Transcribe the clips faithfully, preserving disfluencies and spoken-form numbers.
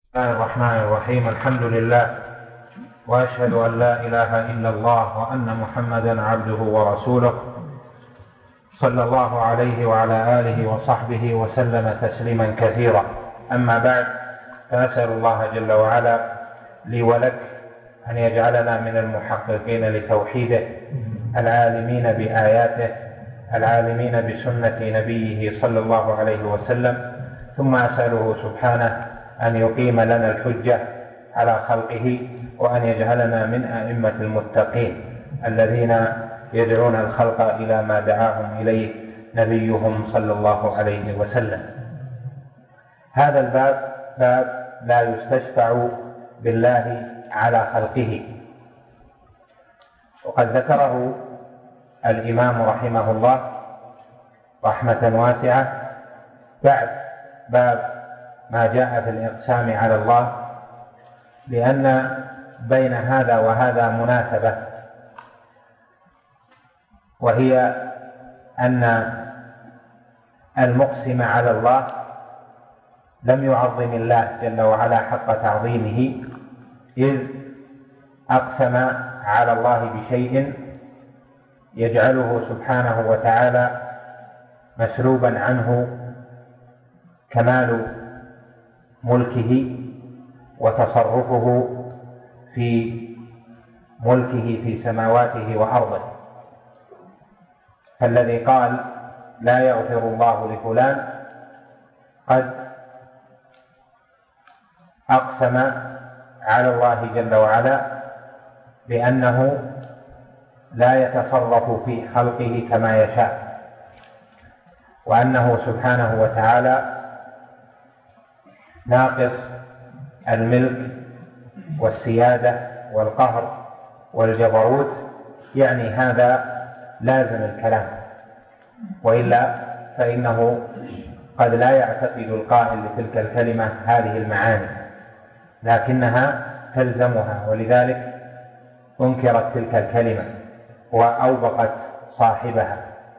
بسم الله الرحمن الرحيم. الحمد لله، وأشهد أن لا إله إلا الله وأن محمدا عبده ورسوله، صلى الله عليه وعلى آله وصحبه وسلم تسليما كثيرا. أما بعد، فأسأل الله جل وعلا لي ولك أن يجعلنا من المحققين لتوحيده، العالمين بآياته، العالمين بسنة نبيه صلى الله عليه وسلم. ثم أسأله سبحانه أن يقيم لنا الحجة على خلقه، وأن يجعلنا من أئمة المتقين الذين يدعون الخلق إلى ما دعاهم إليه نبيهم صلى الله عليه وسلم. هذا الباب باب لا يستشفع بالله على خلقه، وقد ذكره الإمام رحمه الله رحمة واسعة بعد باب ما جاء في الإقسام على الله، لأن بين هذا وهذا مناسبة، وهي أن المقسم على الله لم يعظم الله جل وعلا حق تعظيمه، إذ أقسم على الله بشيء يجعله سبحانه وتعالى مسلوبا عنه كمال ملكه وتصرفه في ملكه في سماواته وأرضه. فالذي قال لا يغفر الله لفلان قد أقسم على الله جل وعلا بأنه لا يتصرف في خلقه كما يشاء، وأنه سبحانه وتعالى ناقص الملك والسيادة والقهر والجبروت. يعني هذا لازم الكلام، وإلا فإنه قد لا يعتقد القائل لتلك الكلمة هذه المعاني، لكنها تلزمها، ولذلك أنكرت تلك الكلمة وأوبقت صاحبها.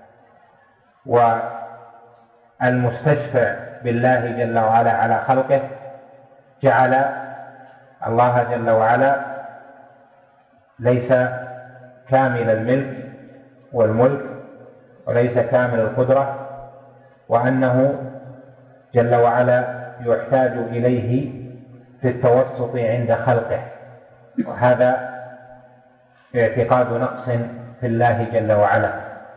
والمستشفع بالله جل وعلا على خلقه جعل الله جل وعلا ليس كامل الملك والملك، وليس كامل القدرة، وأنه جل وعلا يحتاج إليه في التوسط عند خلقه، وهذا اعتقاد نقص في الله جل وعلا.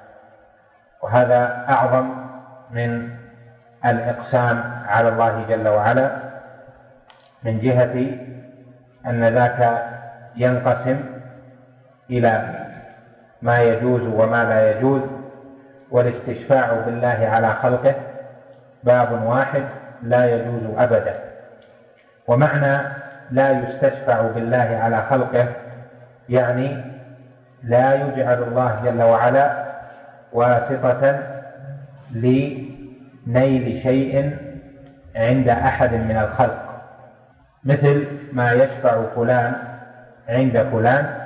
وهذا أعظم من الإقسام على الله جل وعلا، من جهة أن ذاك ينقسم إلى ما يجوز وما لا يجوز، والاستشفاع بالله على خلقه باب واحد لا يجوز أبدا. ومعنى لا يستشفع بالله على خلقه يعني لا يجعل الله جل وعلا واسطة لنيل شيء عند أحد من الخلق، مثل ما يشفع فلان عند فلان،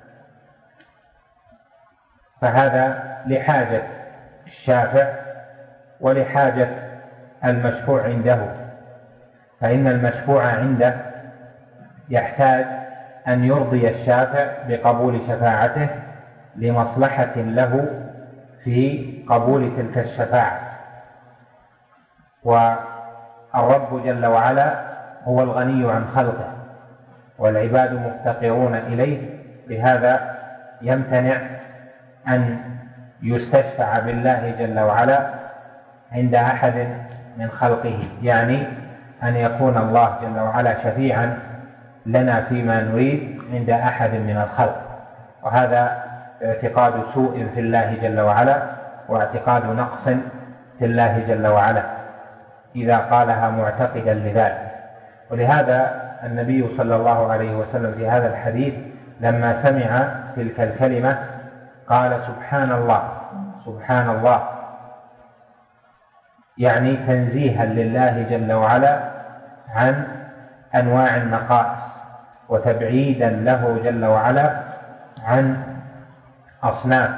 فهذا لحاجة الشافع ولحاجة المشفوع عنده. فإن المشفوع عنده يحتاج أن يرضي الشافع بقبول شفاعته لمصلحة له في قبول تلك الشفاعة. والرب جل وعلا هو الغني عن خلقه، والعباد مفتقرون إليه، لهذا يمتنع أن يستشفع بالله جل وعلا عند أحد من خلقه، يعني أن يكون الله جل وعلا شفيعا لنا فيما نريد عند أحد من الخلق. وهذا اعتقاد سوء في الله جل وعلا، واعتقاد نقص في الله جل وعلا إذا قالها معتقدا لذلك. ولهذا النبي صلى الله عليه وسلم في هذا الحديث لما سمع تلك الكلمة قال سبحان الله سبحان الله، يعني تنزيها لله جل وعلا عن أنواع النقائص، وتبعيدا له جل وعلا عن أصناف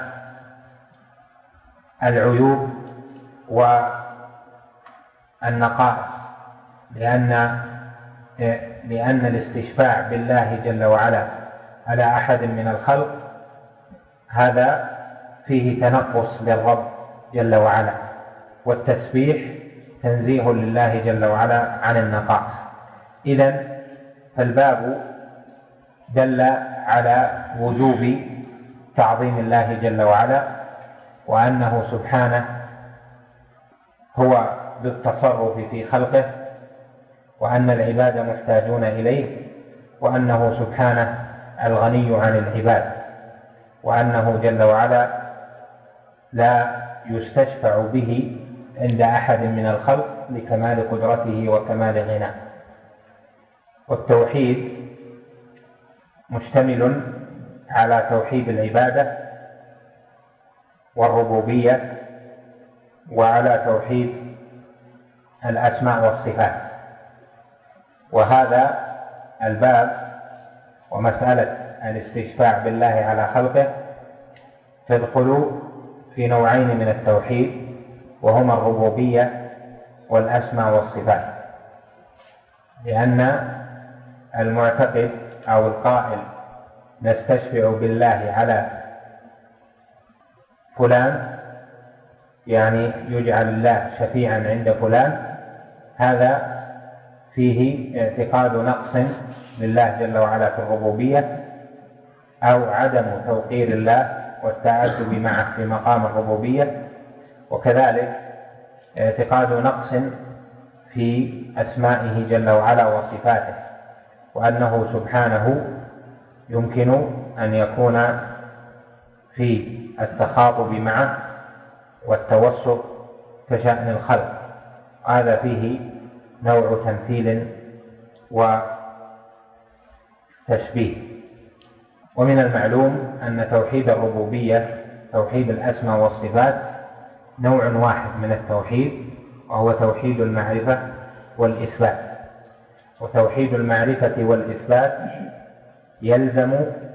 العيوب والنقائص، لأن لأن الاستشفاع بالله جل وعلا على أحد من الخلق هذا فيه تنقص للرب جل وعلا، والتسبيح تنزيه لله جل وعلا عن النقائص. إذن فالباب دل على وجوب تعظيم الله جل وعلا، وأنه سبحانه هو بالتصرف في خلقه، وأن العباد محتاجون إليه، وأنه سبحانه الغني عن العباد، وأنه جل وعلا لا يستشفع به عند أحد من الخلق لكمال قدرته وكمال غناه. والتوحيد مشتمل على توحيد العبادة والربوبية، وعلى توحيد الأسماء والصفات. وهذا الباب ومسألة الاستشفاع بالله على خلقه تدخل في نوعين من التوحيد، وهما الربوبية والأسماء والصفات، لأن المعتقد أو القائل نستشفع بالله على فلان، يعني يجعل الله شفيعا عند فلان، هذا فيه اعتقاد نقص لله جل وعلا في الربوبية، أو عدم توقير الله والتعدد معه في مقام الربوبية، وكذلك اعتقاد نقص في أسمائه جل وعلا وصفاته، وأنه سبحانه يمكن أن يكون في التخاطب معه والتوسط كشأن الخلق. هذا فيه نوع تمثيل وتشبيه. ومن المعلوم أن توحيد الربوبية، توحيد الأسماء والصفات، نوع واحد من التوحيد، وهو توحيد المعرفة والإثبات. وتوحيد المعرفة والإثبات يلزم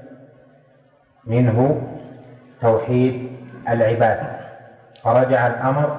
منه توحيد العبادة، فرجع الأمر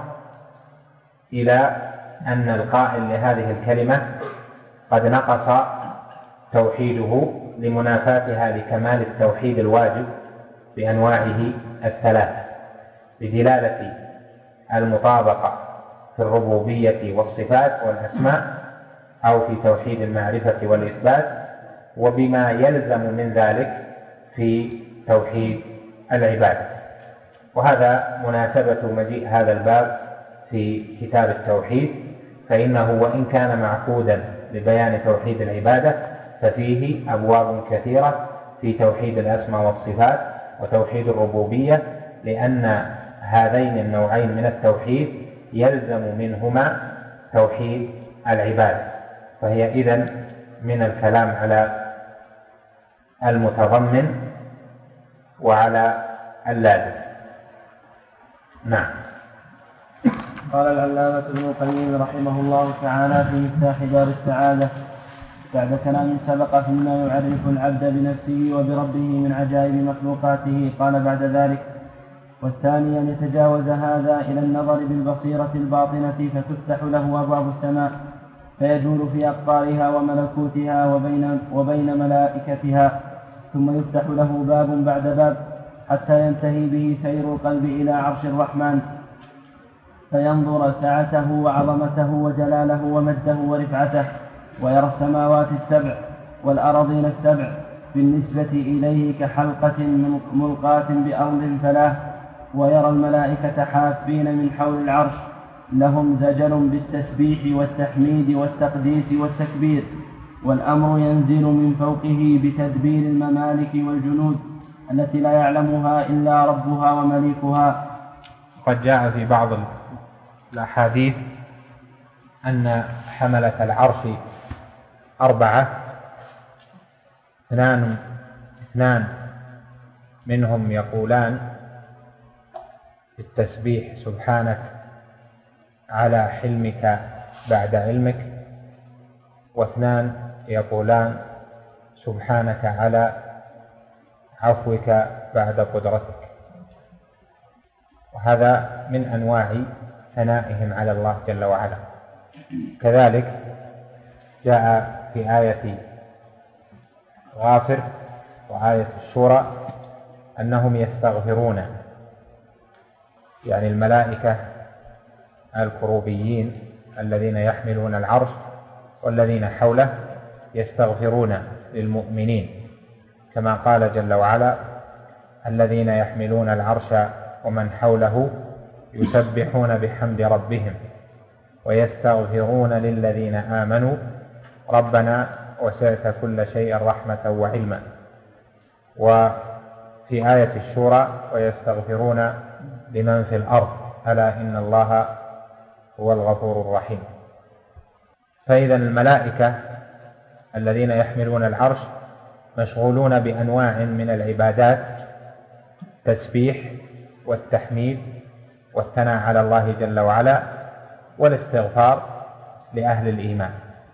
إلى أن القائل لهذه الكلمة قد نقص توحيده لمنافاتها لكمال التوحيد الواجب بأنواعه الثلاثة، بدلالة المطابقة في الربوبية والصفات والأسماء، أو في توحيد المعرفة والإثبات، وبما يلزم من ذلك في توحيد العبادة. وهذا مناسبة مجيء هذا الباب في كتاب التوحيد، فإنه وإن كان معقودا لبيان توحيد العبادة ففيه أبواب كثيرة في توحيد الأسماء والصفات وتوحيد الربوبية، لأن هذين النوعين من التوحيد يلزم منهما توحيد العبادة، فهي إذن من الكلام على المتضمن وعلى اللازم. نعم. قال العلامة ابن القيم رحمه الله تعالى في مفتاح دار السعادة بعد كلام سبق فيما يعرف العبد بنفسه وبربه من عجائب مخلوقاته، قال بعد ذلك: والثاني أن يتجاوز هذا إلى النظر بالبصيرة الباطنة فتفتح له أبواب السماء فيجول في أقطارها وملكوتها وبين, وبين ملائكتها، ثم يفتح له باب بعد باب حتى ينتهي به سير القلب إلى عرش الرحمن، فينظر سعته وعظمته وجلاله ومجده ورفعته، ويرى السماوات السبع والأراضين السبع بالنسبة إليه كحلقة ملقاة بأرض فلاه، ويرى الملائكة حافين من حول العرش لهم زجل بالتسبيح والتحميد والتقديس والتكبير، والأمر ينزل من فوقه بتدبير الممالك والجنود التي لا يعلمها إلا ربها ومليكها. قد جاء في بعض الأحاديث أن حملة العرش أربعة، اثنان اثنان منهم يقولان بالتسبيح سبحانك على حلمك بعد علمك، واثنان يقولان سبحانك على عفوك بعد قدرتك. وهذا من أنواع ثنائهم على الله جل وعلا. كذلك جاء في آية غافر وآية الشورى أنهم يستغفرون، يعني الملائكة الكروبيين الذين يحملون العرش والذين حوله يستغفرون للمؤمنين، كما قال جل وعلا: الذين يحملون العرش ومن حوله يسبحون بحمد ربهم ويستغفرون للذين آمنوا ربنا وسعت كل شيء رحمة وعلما. وفي آية الشورى: ويستغفرون لمن في الأرض ألا إن الله هو الغفور الرحيم. فإذا الملائكة الذين يحملون العرش مشغولون بأنواع من العبادات، التسبيح والتحميد والثناء على الله جل وعلا والاستغفار لأهل الإيمان،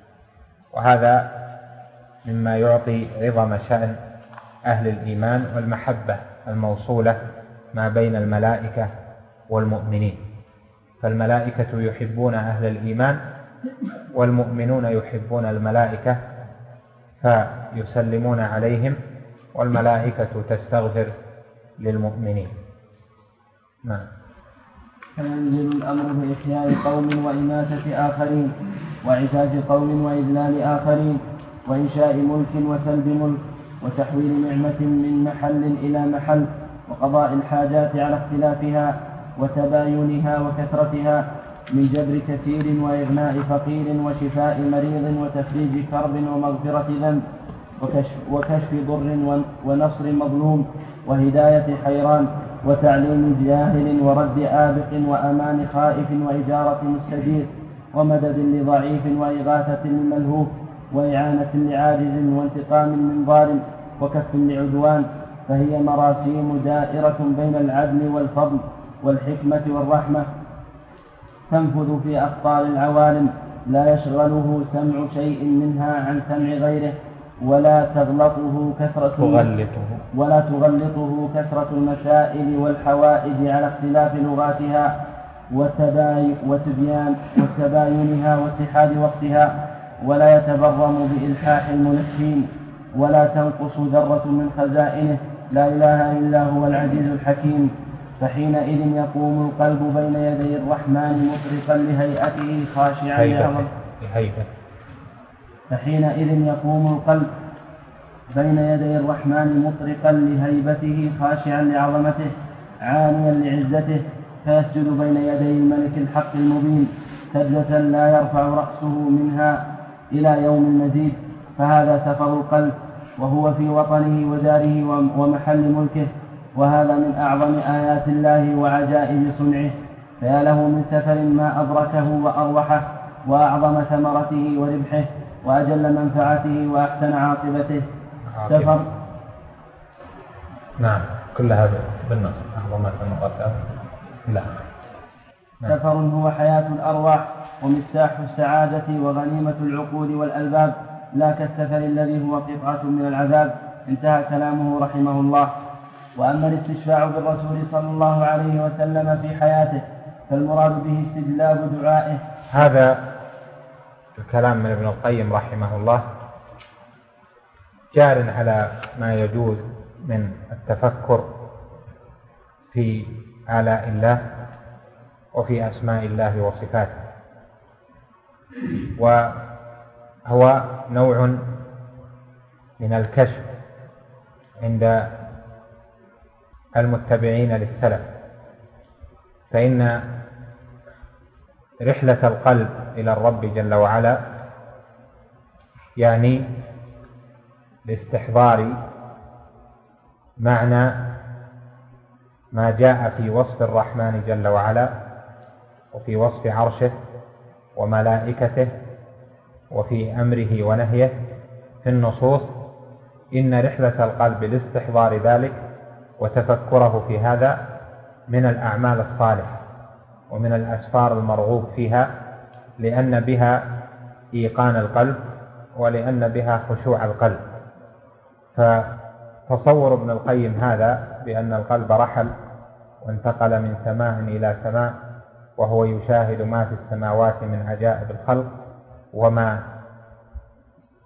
وهذا مما يعطي عظم شأن أهل الإيمان والمحبة الموصولة ما بين الملائكة والمؤمنين. فالملائكة يحبون أهل الإيمان والمؤمنون يحبون الملائكة فيسلمون عليهم، والملائكة تستغفر للمؤمنين. نعم. فينزل الأمر بإحياء قوم وإماتة آخرين، وعتاج قوم وإذلال آخرين، وإنشاء ملك وسلب ملك، وتحويل نعمة من محل إلى محل، وقضاء الحاجات على اختلافها وتباينها وكثرتها، من جبر كثير وإغناء فقير وشفاء مريض وتفريج كرب ومغفرة ذنب وكشف, وكشف ضر ونصر مظلوم وهداية حيران وتعليم جاهل ورد آبق وأمان خائف وإجارة مستجير ومدد لضعيف وإغاثة لملهوف وإعانة لعاجز وانتقام من ظالم وكف لعدوان. فهي مراسيم دائرة بين العدل والفضل والحكمة والرحمة، تنفذ في أخطار العوالم، لا يشغله سمع شيء منها عن سمع غيره، ولا تغلطه كثرة تغلطه ولا تغلطه كثرة المسائل والحوائج على اختلاف لغاتها وتبيان وتباينها واتحاد وقتها، ولا يتبرم بإلحاح الملحين، ولا تنقص ذرة من خزائنه. لا إله إلا هو العزيز الحكيم. فحينئذ يقوم القلب بين يدي الرحمن مطرقا لهيئته خاشعا لعظمته فحينئذ يقوم القلب بين يدي الرحمن مطرقا لهيبته خاشعا لعظمته عانيا لعزته، فيسجد بين يدي الملك الحق المبين سجدة لا يرفع رأسه منها إلى يوم المزيد. فهذا سفر القلب، وهو في وطنه وداره ومحل ملكه، وهذا من أعظم آيات الله وعجائب صنعه. فيا له من سفر ما أدركه وأروحه، وأعظم ثمرته وربحه، وأجل منفعته وأحسن عاقبته. سفر نعم كل هذا بالنص أعظم ثمرته. لا نعم. سفر هو حياة الأرواح ومفتاح السعادة وغنيمة العقول والألباب، لا كالسفر الذي هو قطعة من العذاب. انتهى كلامه رحمه الله. وأما الاستشفاع بالرسول صلى الله عليه وسلم في حياته فالمراد به استجلاب دعائه. هذا الكلام من ابن القيم رحمه الله جار على ما يجوز من التفكر في آلاء الله وفي أسماء الله وصفاته، وهو نوع من الكشف عند المتبعين للسلف. فإن رحلة القلب إلى الرب جل وعلا يعني لاستحضار معنى ما جاء في وصف الرحمن جل وعلا وفي وصف عرشه وملائكته وفي أمره ونهيه في النصوص. إن رحلة القلب لاستحضار ذلك وتفكره في هذا من الأعمال الصالحة ومن الأسفار المرغوب فيها، لأن بها إيقان القلب ولأن بها خشوع القلب. فتصور ابن القيم هذا بأن القلب رحل وانتقل من سماء إلى سماء، وهو يشاهد ما في السماوات من عجائب الخلق وما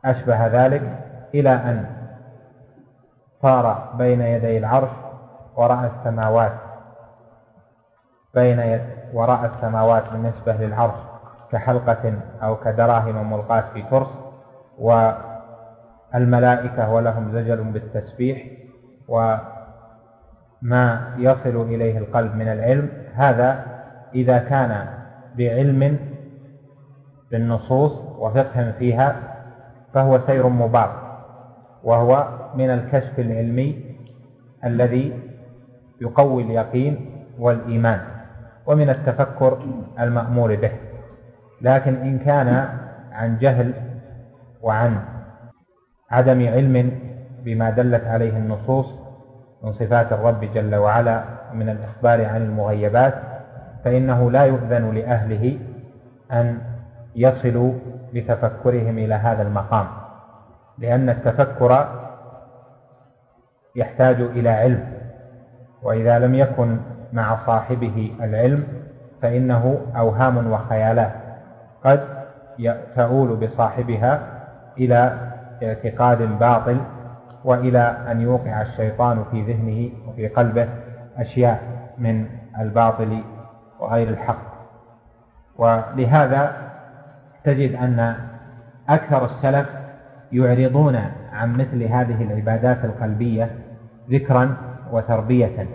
أشبه ذلك إلى أن صار بين يدي العرش وراء السماوات بين يد وراء السماوات بالنسبة للعرش كحلقة أو كدراهم ملقاة في ترس، والملائكة ولهم زجل بالتسبيح وما يصل إليه القلب من العلم. هذا إذا كان بعلم بالنصوص وفقه فيها فهو سير مبارك، وهو من الكشف العلمي الذي يقوي اليقين والإيمان، ومن التفكر المأمور به. لكن إن كان عن جهل وعن عدم علم بما دلت عليه النصوص من صفات الرب جل وعلا من الإخبار عن المغيبات، فإنه لا يؤذن لأهله أن يصلوا بتفكرهم إلى هذا المقام، لأن التفكر يحتاج إلى علم، وإذا لم يكن مع صاحبه العلم فإنه أوهام وخيالات قد تؤول بصاحبها إلى اعتقاد باطل، وإلى أن يوقع الشيطان في ذهنه وفي قلبه أشياء من الباطل وغير الحق. ولهذا تجد أن أكثر السلف يعرضون عن مثل هذه العبادات القلبية ذكرا وتربية،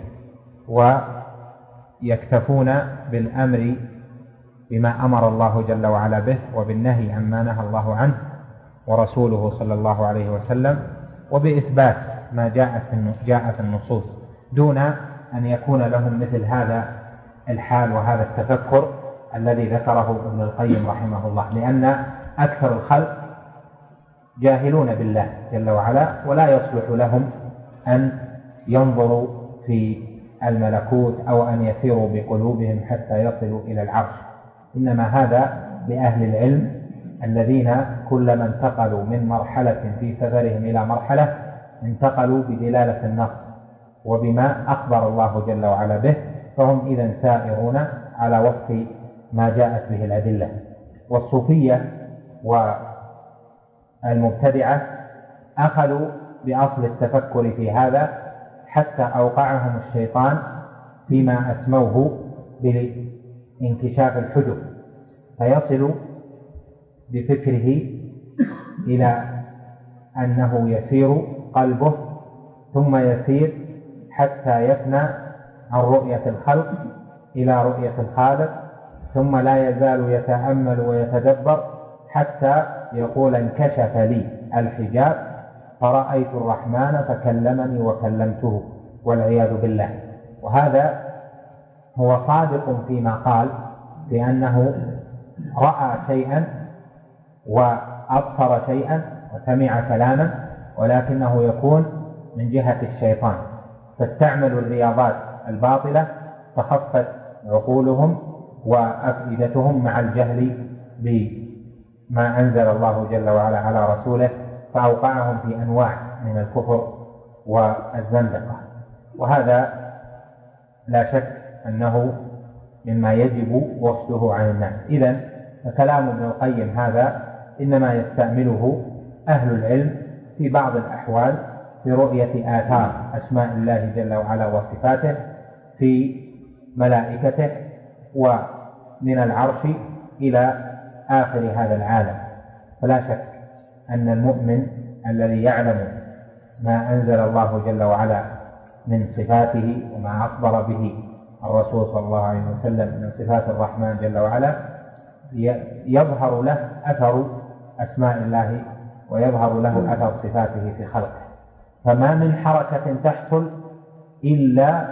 ويكتفون بالأمر بما أمر الله جل وعلا به وبالنهي عما نهى الله عنه ورسوله صلى الله عليه وسلم، وبإثبات ما جاء في النصوص، دون أن يكون لهم مثل هذا الحال وهذا التفكر الذي ذكره ابن القيم رحمه الله، لأن أكثر الخلق جاهلون بالله جل وعلا، ولا يصلح لهم أن ينظروا في الملكوت أو أن يسيروا بقلوبهم حتى يصلوا إلى العرش، إنما هذا لأهل العلم الذين كلما انتقلوا من مرحلة في سفرهم إلى مرحلة انتقلوا بدلالة النص وبما أخبر الله جل وعلا به، فهم إذن سائرون على وفق ما جاءت به الأدلة. والصوفية والمبتدعة أخذوا بأصل التفكر في هذا حتى أوقعهم الشيطان فيما أسموه بانكشاف الحجب، فيصل بفكره إلى أنه يسير قلبه ثم يسير حتى يفنى عن رؤية الخلق إلى رؤية الخالق، ثم لا يزال يتأمل ويتدبر حتى يقول انكشف لي الحجاب فرأيت الرحمن فكلمني وكلمته، والعياذ بالله. وهذا هو صادق فيما قال بأنه رأى شيئا وأبصر شيئا وسمع كلاما، ولكنه يكون من جهة الشيطان، فاستعملوا الرياضات الباطلة فخفت عقولهم وأفئدتهم مع الجهل بما أنزل الله جل وعلا على رسوله، فأوقعهم في أنواع من الكفر والزندقة. وهذا لا شك أنه مما يجب وصله عن الناس. إذن فكلام ابن القيم هذا إنما يستعمله أهل العلم في بعض الأحوال في رؤية آثار أسماء الله جل وعلا وصفاته في ملائكته ومن العرش إلى آخر هذا العالم. فلا شك أن المؤمن الذي يعلم ما أنزل الله جل وعلا من صفاته وما أخبر به الرسول صلى الله عليه وسلم من صفات الرحمن جل وعلا يظهر له أثر أسماء الله ويظهر له أثر صفاته في خلقه، فما من حركة تحصل إلا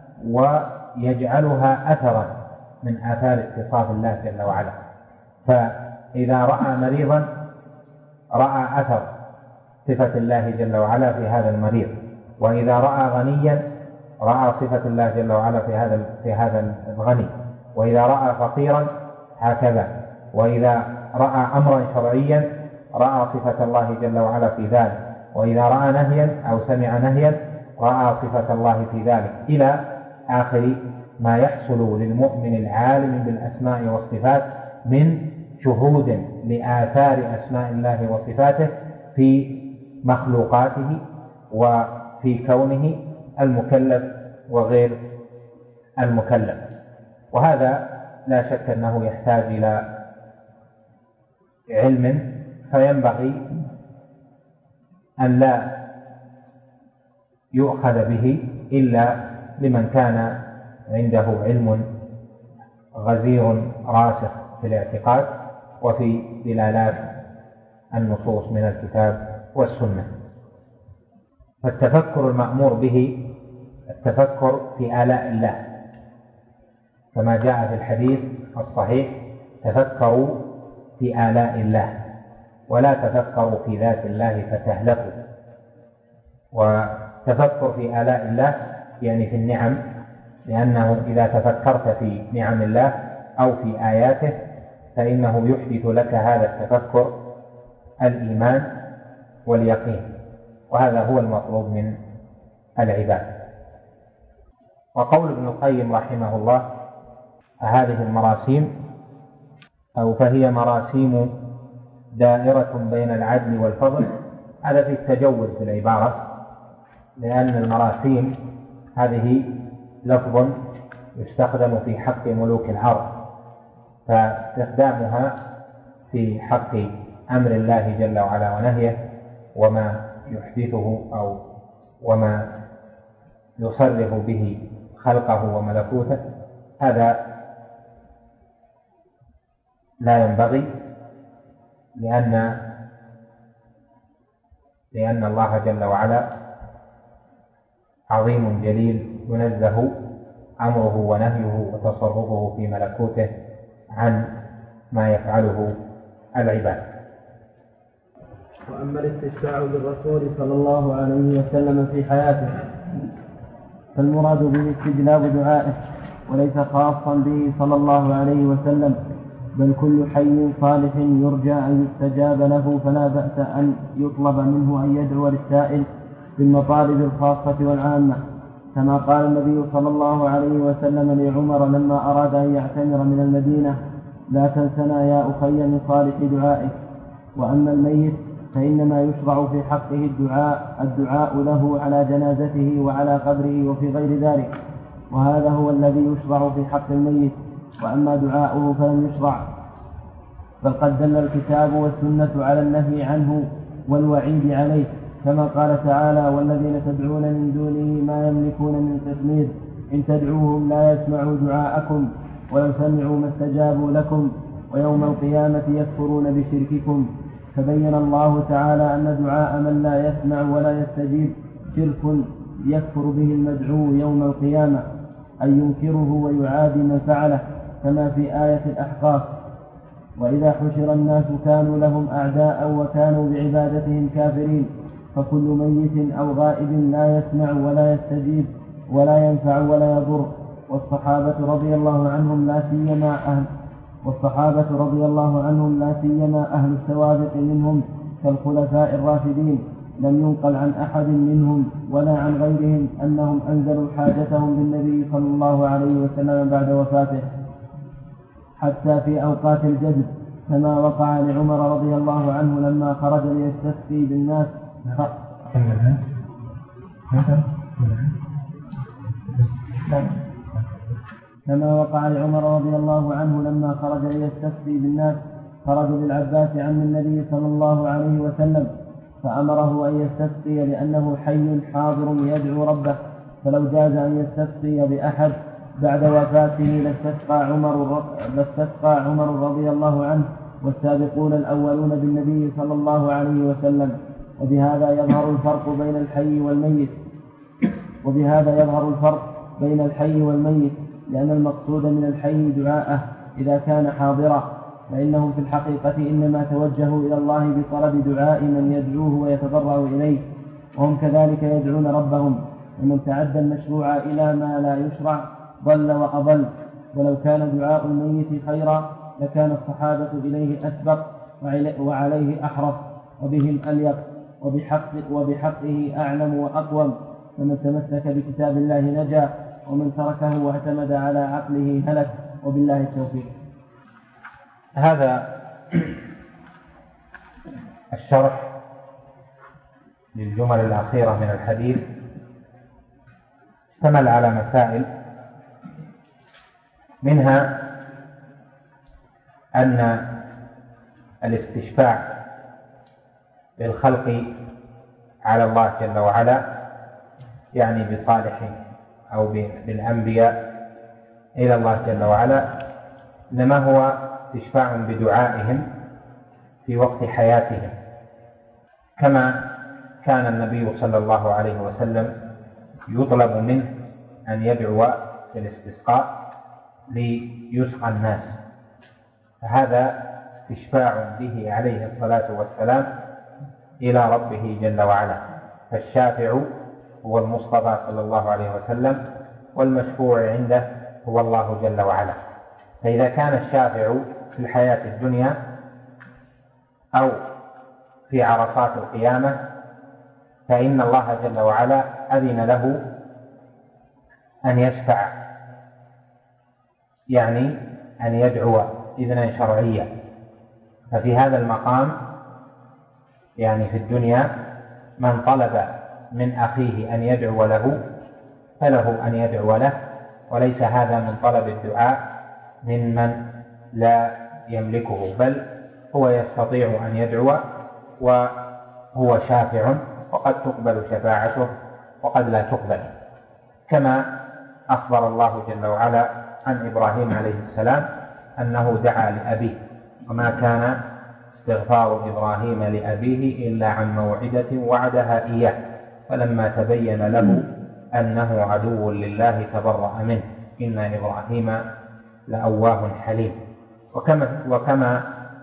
ويجعلها أثرا من آثار اتصاف الله جل وعلا. فإذا رأى مريضا رأى أثر صفة الله جل وعلا في هذا المريض، وإذا رأى غنيا رأى صفة الله جل وعلا في هذا في هذا الغني، وإذا رأى فقيرا هكذا، وإذا رأى أمرا شرعيا رأى صفة الله جل وعلا في ذلك، وإذا رأى نهيا أو سمع نهيا رأى صفة الله في ذلك، إلى آخر ما يحصل للمؤمن العالم بالأسماء والصفات من شهود لآثار أسماء الله وصفاته في مخلوقاته وفي كونه المكلف وغير المكلف. وهذا لا شك أنه يحتاج إلى علم، فينبغي أن لا يؤخذ به إلا لمن كان عنده علم غزير راسخ في الاعتقاد وفي دلالات النصوص من الكتاب والسنة. فالتفكر المأمور به التفكر في آلاء الله، كما جاء في الحديث الصحيح: تفكروا في آلاء الله ولا تفكروا في ذات الله فتهلكوا. وتفكر في آلاء الله يعني في النعم، لأنه إذا تفكرت في نعم الله أو في آياته فإنه يحدث لك هذا التفكر الإيمان واليقين، وهذا هو المطلوب من العباد. وقول ابن القيم رحمه الله: هذه المراسيم أو فهي مراسيم دائرة بين العدل والفضل، هذا في التجوز في العبارة، لأن المراسيم هذه لفظ يستخدم في حق ملوك الأرض، فاستخدامها في حق أمر الله جل وعلا ونهيه وما يحدثه أو وما يصرف به خلقه وملكوته، هذا لا ينبغي، لأن لأن الله جل وعلا عظيم جليل ينزه أمره ونهيه وتصرفه في ملكوته عن ما يفعله العباد. وأما الاستشفاع بالرسول صلى الله عليه وسلم في حياته فالمراد به استجلاب دعائه، وليس خاصا به صلى الله عليه وسلم، بل كل حي صالح يرجى أن يستجاب له، فلا بأس أن يطلب منه أن يدعو للسائل بالمطالب الخاصة والعامة، كما قال النبي صلى الله عليه وسلم لعمر لما أراد أن يعتمر من المدينة: لا تنسنا يا أخي من صالح دعائك. وأما الميت فإنما يشرع في حقه الدعاء الدعاء له على جنازته وعلى قبره وفي غير ذلك، وهذا هو الذي يشرع في حق الميت. وأما دعاؤه فلم يشرع، بل قد دل الكتاب والسنة على النهي عنه والوعيد عليه، كما قال تعالى: والذين تدعون من دونه ما يملكون من قطمير إن تدعوهم لا يسمعوا دعاءكم ولو سمعوا ما استجابوا لكم ويوم القيامة يكفرون بشرككم. فبين الله تعالى أن دعاء من لا يسمع ولا يستجيب شرك يكفر به المدعو يوم القيامة، أن ينكره ويعادي من فعله، كما في آية الأحقاف: وإذا حشر الناس كانوا لهم أعداء وكانوا بعبادتهم كافرين. فكل ميت أو غائب لا يسمع ولا يستجيب ولا ينفع ولا يضر. والصحابة رضي الله عنهم لا سيما أهل والصحابة رضي الله عنهم لا سيما أهل السوابق منهم كالخلفاء الراشدين لم ينقل عن أحد منهم ولا عن غيرهم أنهم أنزلوا حاجتهم بالنبي صلى الله عليه وسلم بعد وفاته، حتى في أوقات الجد، كما وقع لعمر رضي الله عنه لما خرج ليستسقي بالناس كما وقع لعمر رضي الله عنه لما خرج ليستسقي بالناس خرج للعباس عم النبي صلى الله عليه وسلم فأمره أن يستسقي لأنه حي حاضر يدعو ربه، فلو جاز أن يستسقي بأحد بعد وفاته لاستسقى عمر لاستسقى عمر رضي الله عنه والسابقون الأولون بالنبي صلى الله عليه وسلم. وبهذا يظهر الفرق بين الحي والميت وبهذا يظهر الفرق بين الحي والميت لأن المقصود من الحي دعاءه إذا كان حاضرا، فإنهم في الحقيقة إنما توجهوا إلى الله بطلب دعاء من يدعوه ويتضرع إليه، وهم كذلك يدعون ربهم. ومن تعدى المشروع إلى ما لا يشرع ضل وأضل. ولو كان دعاء الميت خيرا لكان الصحابة إليه أسبق وعليه أحرص وبهم أليق وبحق وبحقه أعلم وأقوم. فمن تمسك بكتاب الله نجا ومن تركه واعتمد على عقله هلك، وبالله التوفيق. هذا الشرح للجمل الأخيرة من الحديث اشتمل على مسائل، منها أن الاستشفاع بالخلق على الله جل وعلا، يعني بصالح أو بالأنبياء إلى الله جل وعلا، إنما هو استشفاع بدعائهم في وقت حياتهم، كما كان النبي صلى الله عليه وسلم يطلب منه أن يدعو في الاستسقاء ليسقى الناس، فهذا استشفاع به عليه الصلاة والسلام إلى ربه جل وعلا. فالشافع هو المصطفى صلى الله عليه وسلم، والمشفوع عنده هو الله جل وعلا. فإذا كان الشافع في الحياة الدنيا أو في عرصات القيامة، فإن الله جل وعلا أذن له أن يشفع، يعني أن يدعو إذنا شرعيا. ففي هذا المقام يعني في الدنيا من طلب من أخيه أن يدعو له فله أن يدعو له، وليس هذا من طلب الدعاء ممن لا يملكه، بل هو يستطيع أن يدعو وهو شافع، وقد تقبل شفاعته وقد لا تقبل، كما أخبر الله جل وعلا عن إبراهيم عليه السلام أنه دعا لأبيه، وما كان استغفار إبراهيم لأبيه إلا عن موعدة وعدها إياه، فلما تبين له أنه عدو لله تبرأ منه، إن إبراهيم لأواه حليم. وكما, وكما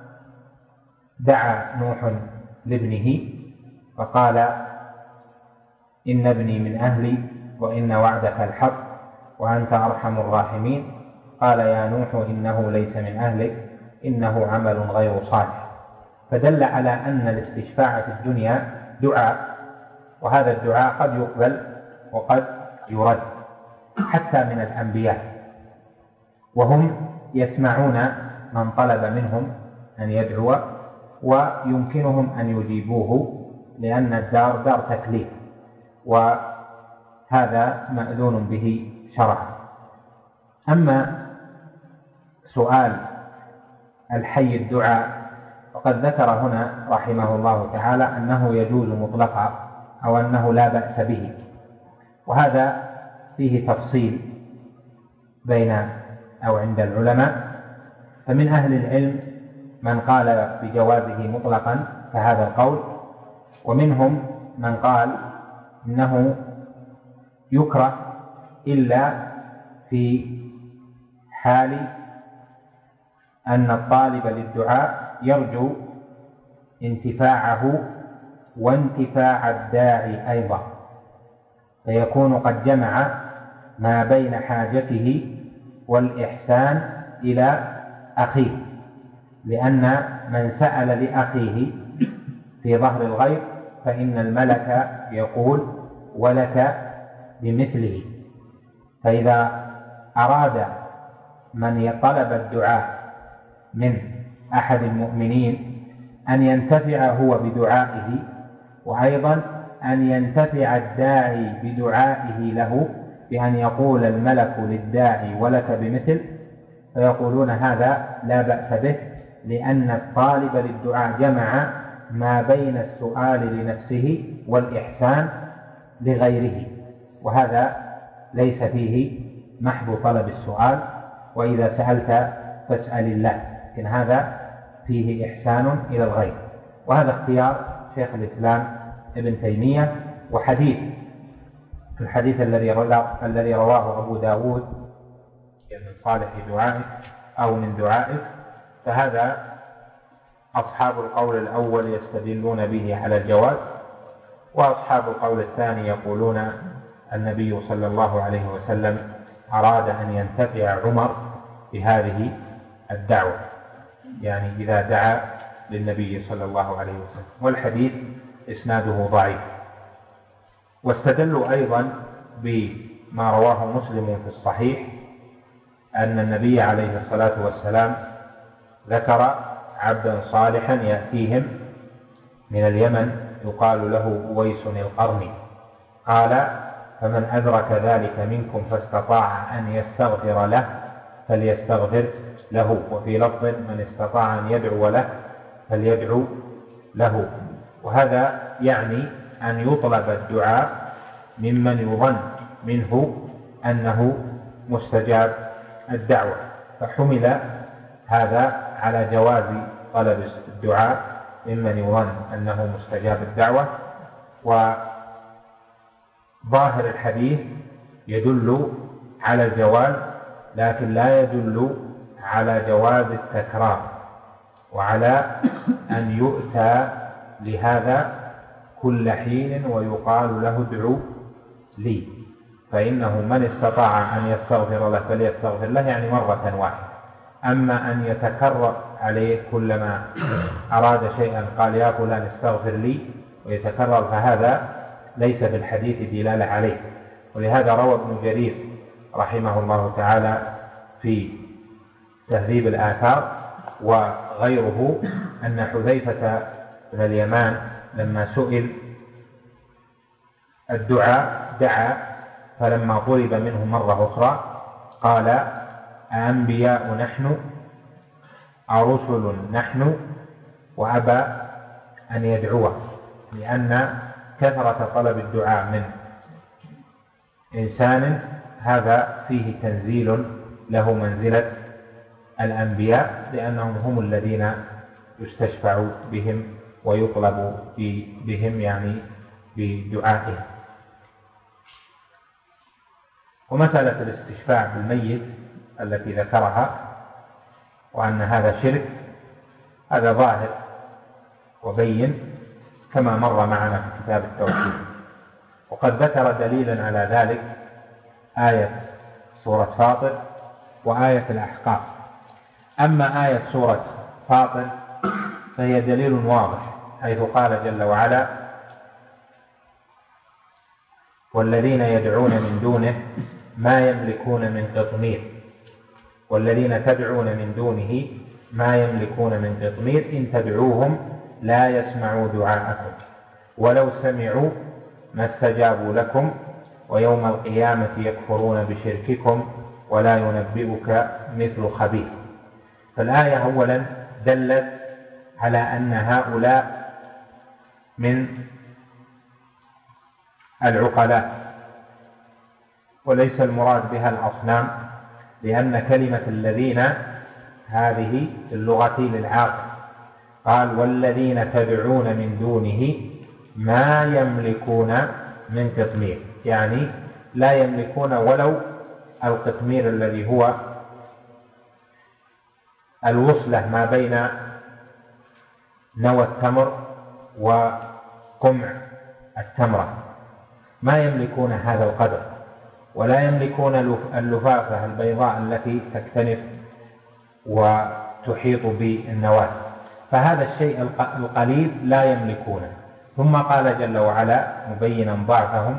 دعا نوح لابنه فقال إن ابني من أهلي وإن وعدك الحق وأنت أرحم الراحمين، قال يا نوح إنه ليس من أهلك إنه عمل غير صالح. فدل على أن الاستشفاع في الدنيا دعاء، وهذا الدعاء قد يقبل وقد يرد حتى من الأنبياء، وهم يسمعون من طلب منهم أن يدعو، ويمكنهم أن يجيبوه، لأن الدار دار تكليف، وهذا مأذون به شرعا. أما سؤال الحي الدعاء وقد ذكر هنا رحمه الله تعالى أنه يجوز مطلقا أو أنه لا بأس به، وهذا فيه تفصيل بين أو عند العلماء. فمن أهل العلم من قال بجوازه مطلقا فهذا القول، ومنهم من قال إنه يكره إلا في حال أن الطالب للدعاء يرجو انتفاعه وانتفاع الداعي أيضا، فيكون قد جمع ما بين حاجته والإحسان إلى أخيه، لأن من سأل لأخيه في ظهر الغيب فإن الملك يقول ولك بمثله. فإذا أراد من طلب الدعاء من أحد المؤمنين أن ينتفع هو بدعائه، وأيضا أن ينتفع الداعي بدعائه له، بأن يقول الملك للداعي ولك بمثل، فيقولون هذا لا بأس به، لأن الطالب للدعاء جمع ما بين السؤال لنفسه والإحسان لغيره، وهذا ليس فيه محض طلب السؤال، وإذا سألت فاسأل الله، لكن هذا فيه إحسان إلى الغير. وهذا اختيار شيخ الإسلام ابن تيمية. وحديث في الحديث الذي رواه أبو داود من صالح دعائه أو من دعائه، فهذا أصحاب القول الأول يستدلون به على الجواز، وأصحاب القول الثاني يقولون النبي صلى الله عليه وسلم أراد أن ينتفع عمر بهذه الدعوة، يعني إذا دعا للنبي صلى الله عليه وسلم، والحديث إسناده ضعيف. واستدلوا أيضا بما رواه مسلم في الصحيح أن النبي عليه الصلاة والسلام ذكر عبدا صالحا يأتيهم من اليمن يقال له أويس القرني. قال: فمن أدرك ذلك منكم فاستطاع أن يستغفر له فليستغفر له. وفي لفظ: من استطاع أن يدعو له فليدعو له. وهذا يعني أن يطلب الدعاء ممن يظن منه أنه مستجاب الدعوة، فحمل هذا على جواز طلب الدعاء ممن يظن أنه مستجاب الدعوة. وظاهر الحديث يدل على الجواز، لكن لا يدل على جواز التكرار، وعلى أن يؤتى لهذا كل حين ويقال له: ادعو لي. فإنه من استطاع أن يستغفر له فليستغفر له، يعني مرة واحدة. أما أن يتكرر عليه كلما أراد شيئا قال: يا فلان استغفر لي، ويتكرر، فهذا ليس في الحديث دلالة عليه. ولهذا روى ابن جرير رحمه الله تعالى في تهذيب الآثار وغيره أن حذيفة بن اليمان لما سئل الدعاء دعا، فلما طلب منه مرة أخرى قال: أأنبياء نحن أرسل نحن؟ وأبى أن يدعوه، لأن كثرة طلب الدعاء من إنسان هذا فيه تنزيل له منزلة الأنبياء، لأنهم هم الذين يستشفع بهم ويطلب بهم، يعني بدعائهم. ومسألة الاستشفاع بالميت التي ذكرها وأن هذا شرك، هذا ظاهر وبين كما مر معنا في كتاب التوحيد. وقد ذكر دليلا على ذلك آية سورة فاطر وآية الأحقاف. أما آية سورة فاطر فهي دليل واضح، حيث قال جل وعلا: والذين يدعون من دونه ما يملكون من قطمير. والذين تدعون من دونه ما يملكون من قطمير إن تدعوهم لا يسمعوا دعاءكم ولو سمعوا ما استجابوا لكم ويوم القيامة يكفرون بشرككم ولا ينبئك مثل خبير. فالآية أولا دلت على أن هؤلاء من العقلاء، وليس المراد بها الأصنام، لأن كلمة الذين هذه اللغة للعاقل. قال: والذين تدعون من دونه ما يملكون من قطمير، يعني لا يملكون ولو القطمير الذي هو الوصلة ما بين نوى التمر وقمع التمرة، ما يملكون هذا القدر، ولا يملكون اللفافة البيضاء التي تكتنف وتحيط بالنواة، فهذا الشيء القليل لا يملكونه. ثم قال جل وعلا مبينا ضعفهم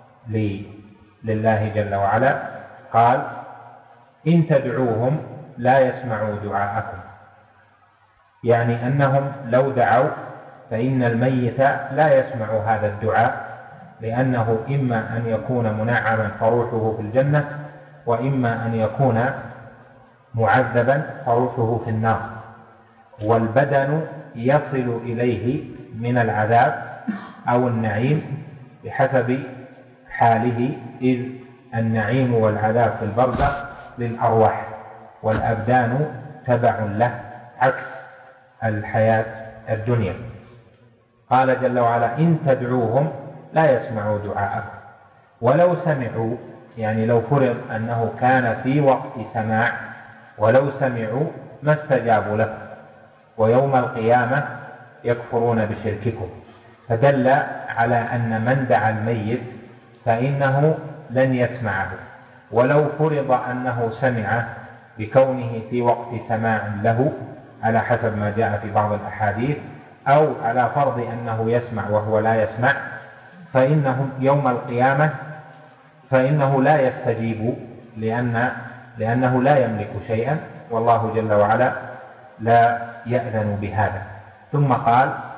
لله جل وعلا، قال: إن تدعوهم لا يسمعوا دعاءكم، يعني أنهم لو دعوا فإن الميت لا يسمع هذا الدعاء، لأنه إما أن يكون منعما فروحه في الجنة، وإما أن يكون معذبا فروحه في النار، والبدن يصل إليه من العذاب أو النعيم بحسب حاله، إذ النعيم والعذاب في البرزخ للأرواح، والأبدان تبع له عكس الحياة الدنيا. قال جل وعلا: إن تدعوهم لا يسمعوا دعاءكم ولو سمعوا، يعني لو فرض أنه كان في وقت سماع، ولو سمعوا ما استجابوا لكم ويوم القيامة يكفرون بشرككم. فدل على أن من دعا الميت فإنه لن يسمعه، ولو فرض أنه سمعه بكونه في وقت سماع له على حسب ما جاء في بعض الأحاديث، أو على فرض أنه يسمع وهو لا يسمع، فإنه يوم القيامة فإنه لا يستجيب، لأن لأنه لا يملك شيئا، والله جل وعلا لا يأذن بهذا. ثم قال: